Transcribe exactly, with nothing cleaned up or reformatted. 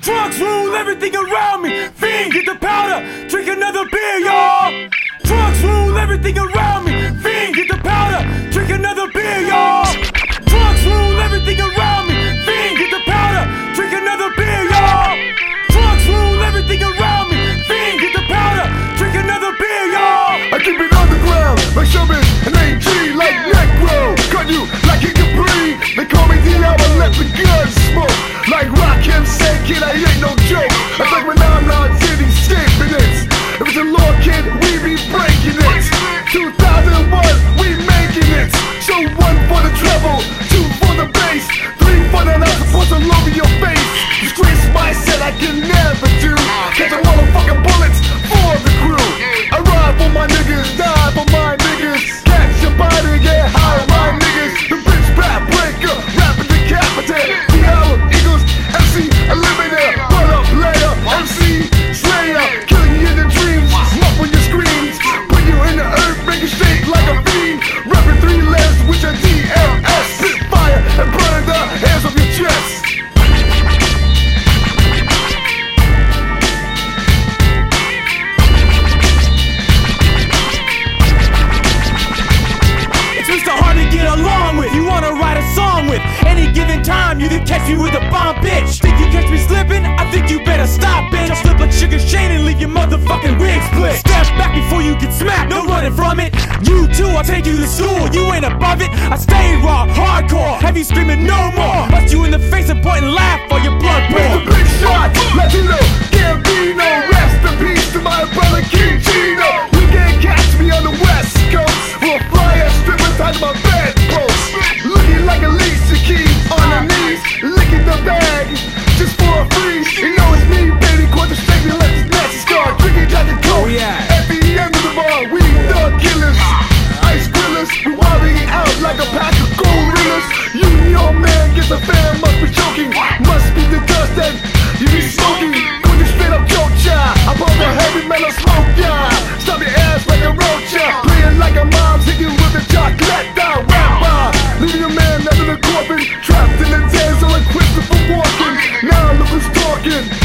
Drugs rule everything around me. Fiend, get the powder, drink another beer, y'all. Drugs rule everything around me. Fiend, get the powder, drink another beer, y'all. Drugs rule everything around me. Fiend, get the powder, drink another beer, y'all. Drugs rule everything around me. Fiend, get the powder, drink another beer, y'all. I keep it underground, like Sherman and A G, like Necro. Cut you like you can breathe. They call me D L, I let the gun smoke. Like Rakim said, kid, I ain't no joke. I think when I'm not city escaping it. If it's a law, kid, we be breaking it. two thousand one, we making it. So one for the treble, two for the bass, three for the nuts, supposed to load in your face. Disgrace mindset I can never do. Catch a motherfucking bullets for the crew. I ride for my niggas, die for my niggas. Catch your body, get high, my niggas. The bitch rap breaker, rapping decapitate. The L Eagles, M C Eliminator, what up player, M C Slayer, killing you in the dreams, muffle your screams, put you in the earth, make it shake like a fiend. Rapping three legs with your D L S, spit fire and burn the hairs off your chest. Along with, you wanna write a song with. Any given time, you can catch me with a bomb, bitch. Think you catch me slipping? I think you better stop, bitch. I'll slip like Sugar Shane and leave your motherfucking wig split. Step back before you get smacked, no running from it. You too, I'll take you to school, you ain't above it. I stay raw, hardcore, have you screaming no more. Bust you in the face and point and laugh while your blood pours. Make a big shot, Latino, Gambino. Rest in peace to my brother King Gino. You can't catch me on the West Coast. We'll fly a stripper tied to my bed post. Looking like Alicia Keys on her knees, licking the bag just for a free. You know it's me, baby, quite the straight me like this nasty scar. Drinking Jack and Coke, oh, yeah. At the end of the bar, we thug killers, ice grillers. We wilding out like a pack of gorillas. You and your man gets a fan, must be joking. Must be the dust that you be smoking. Put you straight up joke, child. I pump a heavy metal smoke, yeah. Stop your ass like a roach, yeah. Playing like a mom's, hit you with a chocolate down rapper. Leaving your man under the coffin, trapped in the days like Christopher Walken. Now look who's talking.